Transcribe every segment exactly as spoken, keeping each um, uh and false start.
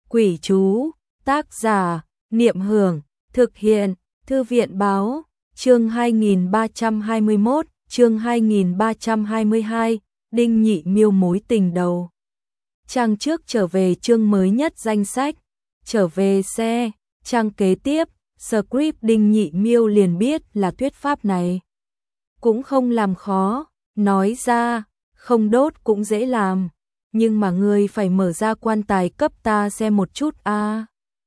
Quỷ chú, tác giả, Niệm Hưởng, thực hiện, Thư viện báo, chương hai nghìn ba trăm hai mươi mốt, chương hai nghìn ba trăm hai mươi hai, Đinh Nhị Miêu mối tình đầu. Trang trước trở về chương mới nhất danh sách, trở về xe, trang kế tiếp, script Đinh Nhị Miêu liền biết là thuyết pháp này. Cũng không làm khó, nói ra, không đốt cũng dễ làm, nhưng mà ngươi phải mở ra quan tài cấp ta xem một chút a. À.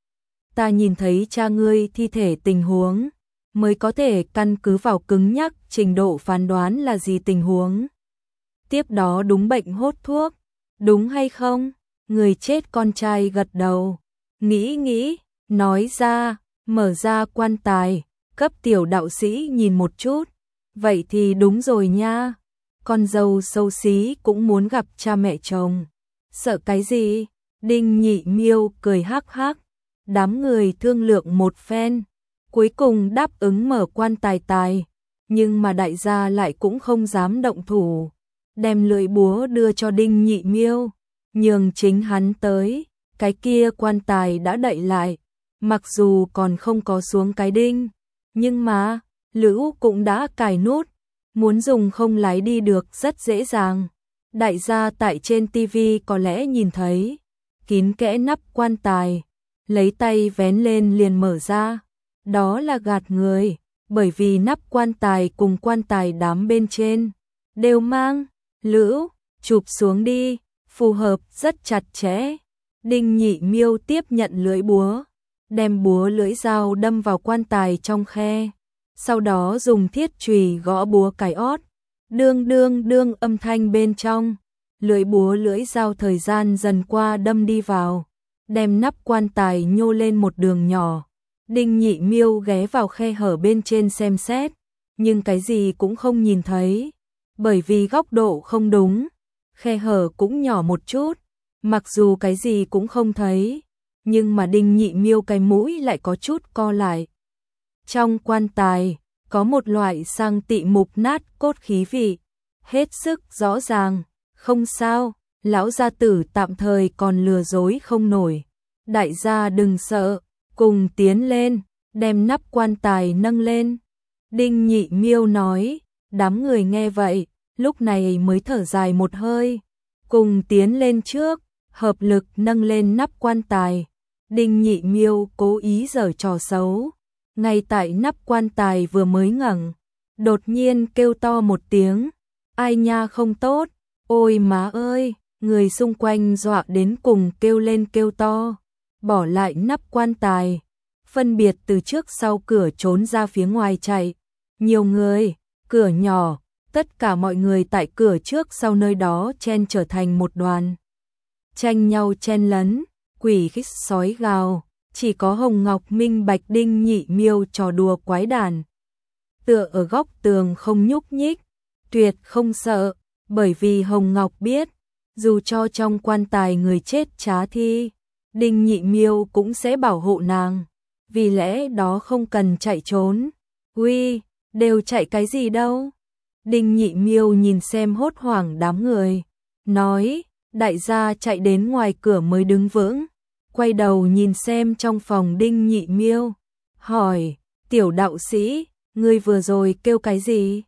Ta nhìn thấy cha ngươi thi thể tình huống, mới có thể căn cứ vào cứng nhắc trình độ phán đoán là gì tình huống. Tiếp đó đúng bệnh hốt thuốc, đúng hay không? Người chết con trai gật đầu, nghĩ nghĩ, nói ra, mở ra quan tài, cấp tiểu đạo sĩ nhìn một chút. Vậy thì đúng rồi nha, con dâu xấu xí cũng muốn gặp cha mẹ chồng. Sợ cái gì? Đinh Nhị Miêu cười hắc hắc. Đám người thương lượng một phen, cuối cùng đáp ứng mở quan tài tài, nhưng mà đại gia lại cũng không dám động thủ, đem lưỡi búa đưa cho Đinh Nhị Miêu, nhường chính hắn tới, cái kia quan tài đã đậy lại, mặc dù còn không có xuống cái đinh, nhưng mà lũ cũng đã cài nút, muốn dùng không lái đi được rất dễ dàng. Đại gia tại trên tivi có lẽ nhìn thấy, kín kẽ nắp quan tài, lấy tay vén lên liền mở ra, đó là gạt người, bởi vì nắp quan tài cùng quan tài đám bên trên đều mang lưỡi, chụp xuống đi, phù hợp rất chặt chẽ. Đinh Nhị Miêu tiếp nhận lưỡi búa, đem búa lưỡi dao đâm vào quan tài trong khe, sau đó dùng thiết chùy gõ búa cái ót, đương đương đương âm thanh bên trong, lưỡi búa lưỡi dao thời gian dần qua đâm đi vào, đem nắp quan tài nhô lên một đường nhỏ. Đinh Nhị Miêu ghé vào khe hở bên trên xem xét, nhưng cái gì cũng không nhìn thấy, bởi vì góc độ không đúng, khe hở cũng nhỏ một chút, mặc dù cái gì cũng không thấy, nhưng mà Đinh Nhị Miêu cái mũi lại có chút co lại. Trong quan tài, có một loại sang tị mục nát cốt khí vị, hết sức rõ ràng, không sao, lão gia tử tạm thời còn lừa dối không nổi. Đại gia đừng sợ, cùng tiến lên, đem nắp quan tài nâng lên. Đinh Nhị Miêu nói, đám người nghe vậy, lúc này mới thở dài một hơi, cùng tiến lên trước, hợp lực nâng lên nắp quan tài. Đinh Nhị Miêu cố ý giở trò xấu, ngay tại nắp quan tài vừa mới ngẩng, đột nhiên kêu to một tiếng, ai nha không tốt, ôi má ơi, người xung quanh dọa đến cùng kêu lên kêu to, bỏ lại nắp quan tài, phân biệt từ trước sau cửa trốn ra phía ngoài chạy. Nhiều người, cửa nhỏ, tất cả mọi người tại cửa trước sau nơi đó chen trở thành một đoàn, tranh nhau chen lấn, quỷ khích sói gào, chỉ có Hồng Ngọc minh bạch Đinh Nhị Miêu trò đùa quái đản, tựa ở góc tường không nhúc nhích, tuyệt không sợ, bởi vì Hồng Ngọc biết, dù cho trong quan tài người chết trá thi, Đinh Nhị Miêu cũng sẽ bảo hộ nàng, vì lẽ đó không cần chạy trốn. Uy, đều chạy cái gì đâu? Đinh Nhị Miêu nhìn xem hốt hoảng đám người, nói, đại gia chạy đến ngoài cửa mới đứng vững, quay đầu nhìn xem trong phòng Đinh Nhị Miêu, hỏi, tiểu đạo sĩ, ngươi vừa rồi kêu cái gì?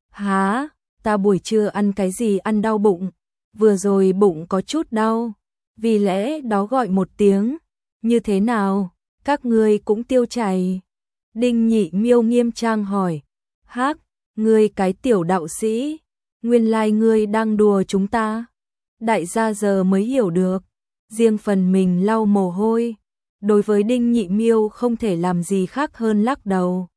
Hả, ta buổi trưa ăn cái gì ăn đau bụng, vừa rồi bụng có chút đau, vì lẽ đó gọi một tiếng, như thế nào, các ngươi cũng tiêu chảy? Đinh Nhị Miêu nghiêm trang hỏi, hắc, ngươi cái tiểu đạo sĩ, nguyên lai ngươi đang đùa chúng ta. Đại gia giờ mới hiểu được, riêng phần mình lau mồ hôi, đối với Đinh Nhị Miêu không thể làm gì khác hơn lắc đầu,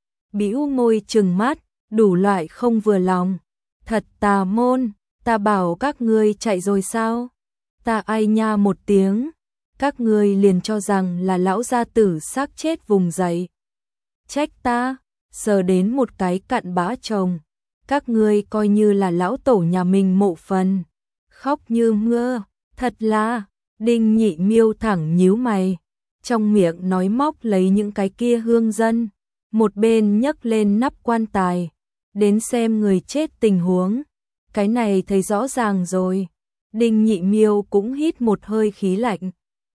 bĩu môi trừng mắt, đủ loại không vừa lòng, thật tà môn, ta bảo các ngươi chạy rồi sao? Ta ai nha một tiếng, các ngươi liền cho rằng là lão gia tử xác chết vùng dậy. Trách ta, sờ đến một cái cặn bã chồng, các ngươi coi như là lão tổ nhà mình mộ phần, khóc như mưa, thật là. Đinh Nhị Miêu thẳng nhíu mày, trong miệng nói móc lấy những cái kia hương dân, một bên nhấc lên nắp quan tài, đến xem người chết tình huống, cái này thấy rõ ràng rồi. Đinh Nhị Miêu cũng hít một hơi khí lạnh,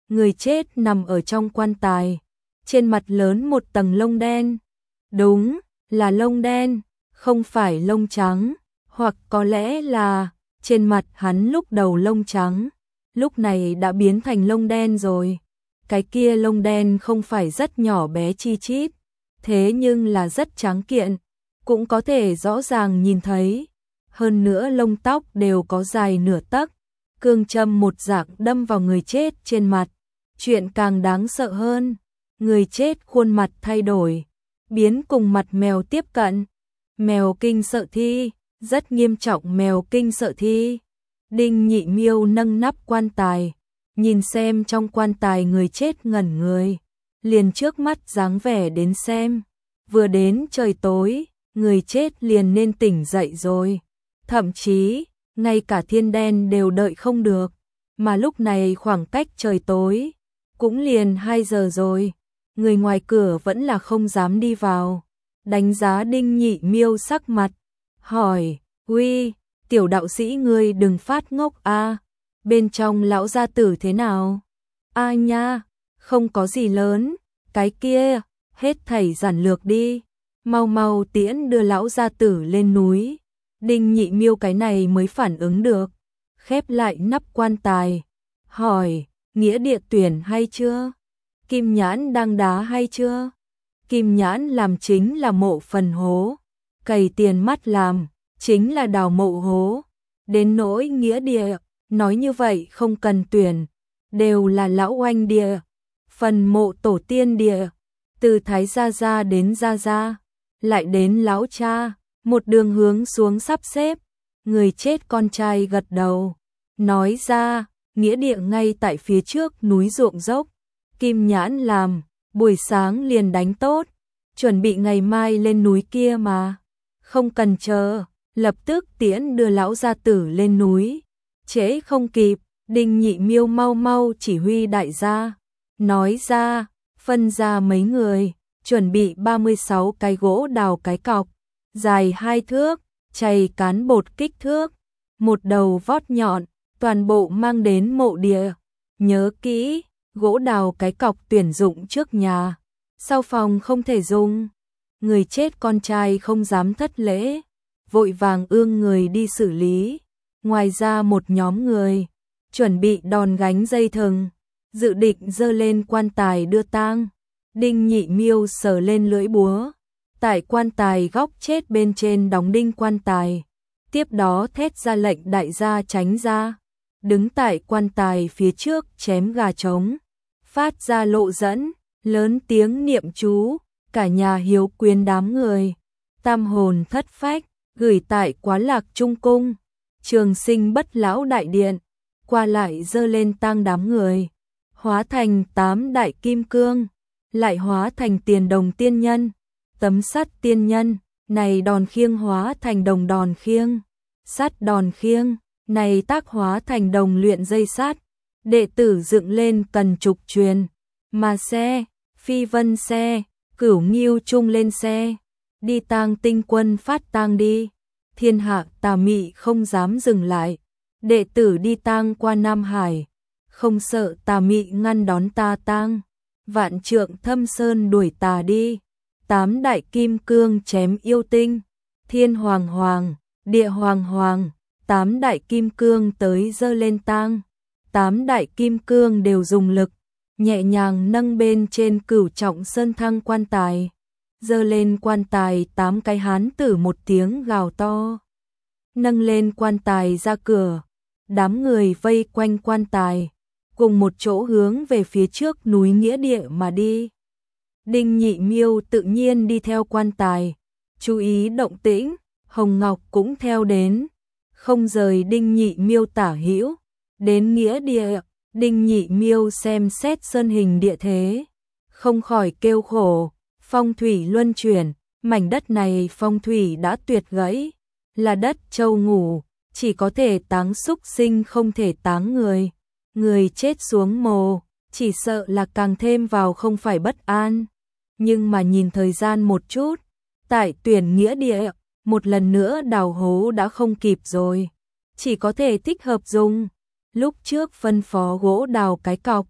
người chết nằm ở trong quan tài, trên mặt lớn một tầng lông đen. Đúng, là lông đen, không phải lông trắng, hoặc có lẽ là trên mặt hắn lúc đầu lông trắng, lúc này đã biến thành lông đen rồi. Cái kia lông đen không phải rất nhỏ bé chi chít, thế nhưng là rất trắng kiện, cũng có thể rõ ràng nhìn thấy. Hơn nữa lông tóc đều có dài nửa tấc, cương châm một dạng đâm vào người chết trên mặt. Chuyện càng đáng sợ hơn, người chết khuôn mặt thay đổi, biến cùng mặt mèo tiếp cận. Mèo kinh sợ thi, rất nghiêm trọng mèo kinh sợ thi. Đinh Nhị Miêu nâng nắp quan tài, nhìn xem trong quan tài người chết ngẩn người, liền trước mắt dáng vẻ đến xem. Vừa đến trời tối, người chết liền nên tỉnh dậy rồi. Thậm chí, ngay cả thiên đen đều đợi không được, mà lúc này khoảng cách trời tối, cũng liền hai giờ rồi. Người ngoài cửa vẫn là không dám đi vào, đánh giá Đinh Nhị Miêu sắc mặt, hỏi, uy, tiểu đạo sĩ ngươi đừng phát ngốc a, bên trong lão gia tử thế nào? A nha, không có gì lớn, cái kia, hết thảy giản lược đi, mau mau tiễn đưa lão gia tử lên núi. Đinh Nhị Miêu cái này mới phản ứng được, khép lại nắp quan tài, hỏi, nghĩa địa tuyển hay chưa? Kim nhãn đang đá hay chưa? Kim nhãn làm chính là mộ phần hố, cày tiền mắt làm, chính là đào mộ hố. Đến nỗi nghĩa địa, nói như vậy không cần tuyển, đều là lão oanh địa, phần mộ tổ tiên địa, từ Thái Gia Gia đến Gia Gia, lại đến lão cha, một đường hướng xuống sắp xếp. Người chết con trai gật đầu, nói ra, nghĩa địa ngay tại phía trước núi ruộng dốc. Kim nhãn làm, buổi sáng liền đánh tốt, chuẩn bị ngày mai lên núi kia mà. Không cần chờ, lập tức tiễn đưa lão gia tử lên núi. Trễ không kịp, Đinh Nhị Miêu mau mau chỉ huy đại gia, nói ra, phân ra mấy người, chuẩn bị ba mươi sáu cái gỗ đào cái cọc, dài hai thước, chày cán bột kích thước, một đầu vót nhọn, toàn bộ mang đến mộ địa. Nhớ kỹ, gỗ đào cái cọc tuyển dụng trước nhà, sau phòng không thể dùng. Người chết con trai không dám thất lễ, vội vàng ương người đi xử lý. Ngoài ra một nhóm người chuẩn bị đòn gánh dây thừng, dự định dơ lên quan tài đưa tang. Đinh Nhị Miêu sờ lên lưỡi búa, tại quan tài góc chết bên trên đóng đinh quan tài, tiếp đó thét ra lệnh đại gia tránh ra, đứng tại quan tài phía trước chém gà trống, phát ra lộ dẫn, lớn tiếng niệm chú, cả nhà hiếu quyến đám người, tam hồn thất phách, gửi tại Quá Lạc Trung Cung, Trường Sinh Bất Lão Đại Điện, qua lại dơ lên tang đám người, hóa thành tám đại kim cương, lại hóa thành tiền đồng tiên nhân, tấm sắt tiên nhân, này đòn khiêng hóa thành đồng đòn khiêng, sắt đòn khiêng, này tác hóa thành đồng luyện dây sắt, đệ tử dựng lên cần trục truyền, mà xe, phi vân xe, cửu nghiêu chung lên xe, đi tang tinh quân phát tang đi. Thiên hạ tà mị không dám dừng lại, đệ tử đi tang qua Nam Hải, không sợ tà mị ngăn đón ta tang, vạn trượng thâm sơn đuổi tà đi, tám đại kim cương chém yêu tinh, thiên hoàng hoàng, địa hoàng hoàng, tám đại kim cương tới dơ lên tang, tám đại kim cương đều dùng lực, nhẹ nhàng nâng bên trên cửu trọng sơn thăng quan tài. Dơ lên quan tài tám cái hán tử một tiếng gào to. Nâng lên quan tài ra cửa, đám người vây quanh quan tài, cùng một chỗ hướng về phía trước núi nghĩa địa mà đi. Đinh Nhị Miêu tự nhiên đi theo quan tài, chú ý động tĩnh, Hồng Ngọc cũng theo đến, không rời Đinh Nhị Miêu tả hữu. Đến nghĩa địa, Đinh Nhị Miêu xem xét sơn hình địa thế, không khỏi kêu khổ. Phong thủy luân chuyển, mảnh đất này phong thủy đã tuyệt gãy, là đất trâu ngủ, chỉ có thể táng súc sinh không thể táng người. Người chết xuống mồ, chỉ sợ là càng thêm vào không phải bất an. Nhưng mà nhìn thời gian một chút, tại tuyển nghĩa địa, một lần nữa đào hố đã không kịp rồi, chỉ có thể thích hợp dùng. Lúc trước phân phó gỗ đào cái cọc,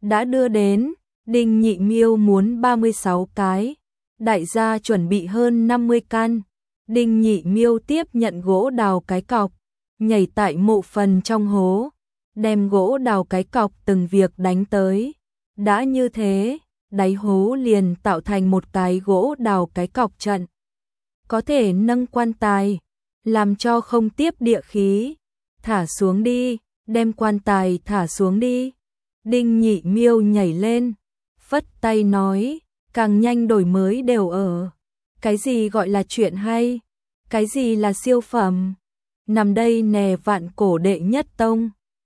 đã đưa đến, Đinh Nhị Miêu muốn ba mươi sáu cái, đại gia chuẩn bị hơn năm mươi căn. Đinh Nhị Miêu tiếp nhận gỗ đào cái cọc, nhảy tại mộ phần trong hố, đem gỗ đào cái cọc từng việc đánh tới. Đã như thế, đáy hố liền tạo thành một cái gỗ đào cái cọc trận. Có thể nâng quan tài, làm cho không tiếp địa khí. Thả xuống đi, đem quan tài thả xuống đi. Đinh Nhị Miêu nhảy lên, phất tay nói, càng nhanh đổi mới đều ở. Cái gì gọi là chuyện hay? Cái gì là siêu phẩm? Nằm đây nè vạn cổ đệ nhất tông.